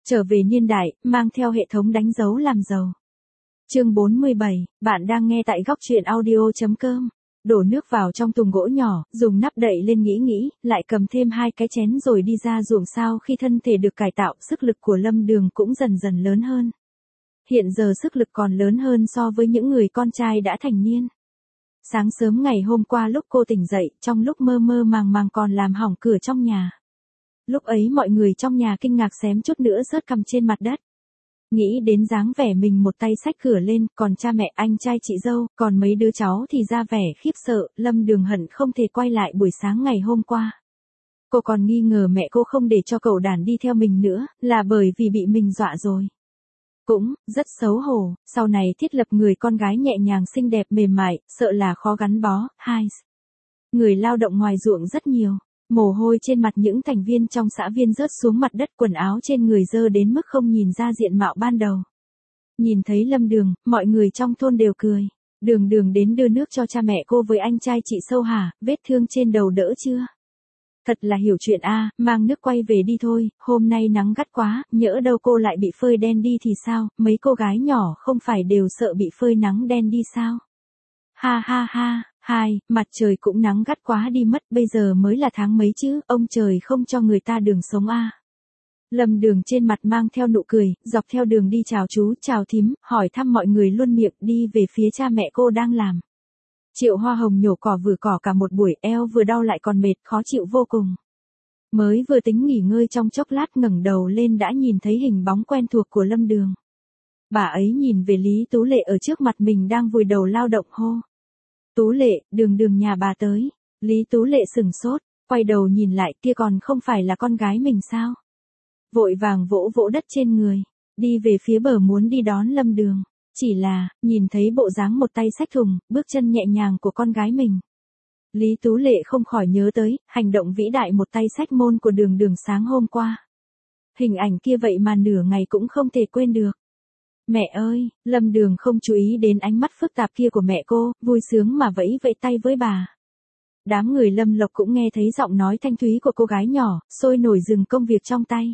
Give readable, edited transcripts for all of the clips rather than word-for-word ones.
Trở về niên đại, mang theo hệ thống đánh dấu làm giàu. Chương 47, bạn đang nghe tại góc truyện audio.com. Đổ nước vào trong thùng gỗ nhỏ, dùng nắp đậy lên nghĩ, lại cầm thêm 2 cái chén rồi đi ra ruộng. Sau khi thân thể được cải tạo, sức lực của Lâm Đường cũng dần dần lớn hơn. Hiện giờ sức lực còn lớn hơn so với những người con trai đã thành niên. Sáng sớm ngày hôm qua lúc cô tỉnh dậy, trong lúc mơ mơ màng còn làm hỏng cửa trong nhà. Lúc ấy mọi người trong nhà kinh ngạc xém chút nữa rớt cằm trên mặt đất. Nghĩ đến dáng vẻ mình một tay xách cửa lên, còn cha mẹ, anh trai chị dâu, còn mấy đứa cháu thì ra vẻ khiếp sợ, Lâm Đường hận không thể quay lại buổi sáng ngày hôm qua. Cô còn nghi ngờ mẹ cô không để cho cậu đàn đi theo mình nữa, là bởi vì bị mình dọa rồi. Cũng, rất xấu hổ, sau này thiết lập người con gái nhẹ nhàng xinh đẹp mềm mại, sợ là khó gắn bó. Người lao động ngoài ruộng rất nhiều. Mồ hôi trên mặt những thành viên trong xã viên rớt xuống mặt đất, quần áo trên người dơ đến mức không nhìn ra diện mạo ban đầu. Nhìn thấy Lâm Đường, mọi người trong thôn đều cười. Đường đến đưa nước cho cha mẹ cô với anh trai chị Sâu hả, vết thương trên đầu đỡ chưa? Thật là hiểu chuyện a, mang nước quay về đi thôi, hôm nay nắng gắt quá, nhỡ đâu cô lại bị phơi đen đi thì sao, mấy cô gái nhỏ không phải đều sợ bị phơi nắng đen đi sao? Ha, mặt trời cũng nắng gắt quá đi mất, bây giờ mới là tháng mấy chứ, ông trời không cho người ta đường sống a. Lâm Đường trên mặt mang theo nụ cười, dọc theo đường đi chào chú, chào thím, hỏi thăm mọi người luôn miệng, đi về phía cha mẹ cô đang làm. Triệu Hoa Hồng nhổ cỏ vừa cỏ cả một buổi, eo vừa đau lại còn mệt, khó chịu vô cùng. Mới vừa tính nghỉ ngơi trong chốc lát, ngẩng đầu lên đã nhìn thấy hình bóng quen thuộc của Lâm Đường. Bà ấy nhìn về Lý Tú Lệ ở trước mặt mình đang vùi đầu lao động, hô. Tú Lệ, Đường nhà bà tới. Lý Tú Lệ sừng sốt, quay đầu nhìn lại, kia còn không phải là con gái mình sao? Vội vàng vỗ đất trên người, đi về phía bờ muốn đi đón Lâm Đường. Chỉ là, nhìn thấy bộ dáng một tay xách thùng, bước chân nhẹ nhàng của con gái mình. Lý Tú Lệ không khỏi nhớ tới, hành động vĩ đại một tay xách môn của Đường sáng hôm qua. Hình ảnh kia vậy mà nửa ngày cũng không thể quên được. Mẹ ơi, Lâm Đường không chú ý đến ánh mắt phức tạp kia của mẹ cô, vui sướng mà vẫy tay với bà. Đám người Lâm Lộc cũng nghe thấy giọng nói thanh thúy của cô gái nhỏ, sôi nổi dừng công việc trong tay.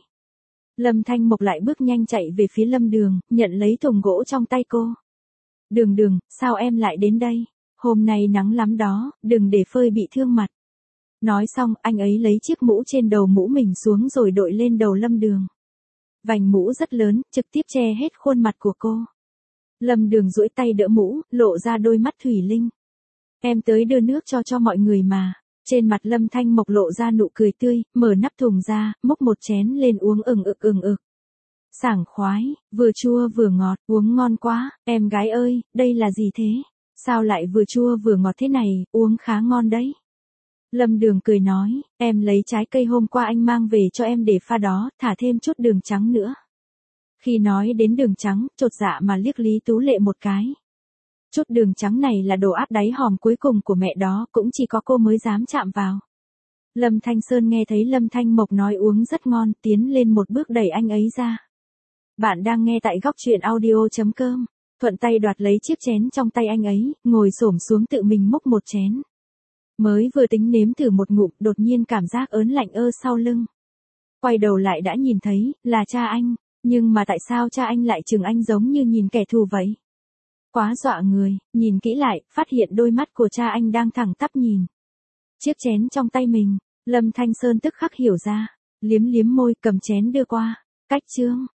Lâm Thanh Mộc lại bước nhanh chạy về phía Lâm Đường, nhận lấy thùng gỗ trong tay cô. Đường, sao em lại đến đây? Hôm nay nắng lắm đó, đừng để phơi bị thương mặt. Nói xong, anh ấy lấy chiếc mũ trên đầu mũ mình xuống rồi đội lên đầu Lâm Đường. Vành mũ rất lớn, trực tiếp che hết khuôn mặt của cô. Lâm Đường duỗi tay đỡ mũ, lộ ra đôi mắt thủy linh. Em tới đưa nước cho mọi người mà. Trên mặt Lâm Thanh Mộc lộ ra nụ cười tươi, mở nắp thùng ra, múc một chén lên uống ừng ực. Sảng khoái, vừa chua vừa ngọt, uống ngon quá, em gái ơi, đây là gì thế? Sao lại vừa chua vừa ngọt thế này, uống khá ngon đấy. Lâm Đường cười nói, em lấy trái cây hôm qua anh mang về cho em để pha đó, thả thêm chút đường trắng nữa. Khi nói đến đường trắng, chột dạ mà liếc Lý Tú Lệ một cái. Chút đường trắng này là đồ áp đáy hòm cuối cùng của mẹ đó, cũng chỉ có cô mới dám chạm vào. Lâm Thanh Sơn nghe thấy Lâm Thanh Mộc nói uống rất ngon, tiến lên một bước đẩy anh ấy ra. Bạn đang nghe tại góc truyện audio.com, thuận tay đoạt lấy chiếc chén trong tay anh ấy, ngồi xổm xuống tự mình múc một chén. Mới vừa tính nếm thử một ngụm, đột nhiên cảm giác ớn lạnh sau lưng. Quay đầu lại đã nhìn thấy, là cha anh, nhưng mà tại sao cha anh lại trừng anh giống như nhìn kẻ thù vậy? Quá dọa người, nhìn kỹ lại, phát hiện đôi mắt của cha anh đang thẳng tắp nhìn chiếc chén trong tay mình. Lâm Thanh Sơn tức khắc hiểu ra, liếm môi cầm chén đưa qua. Cách chương,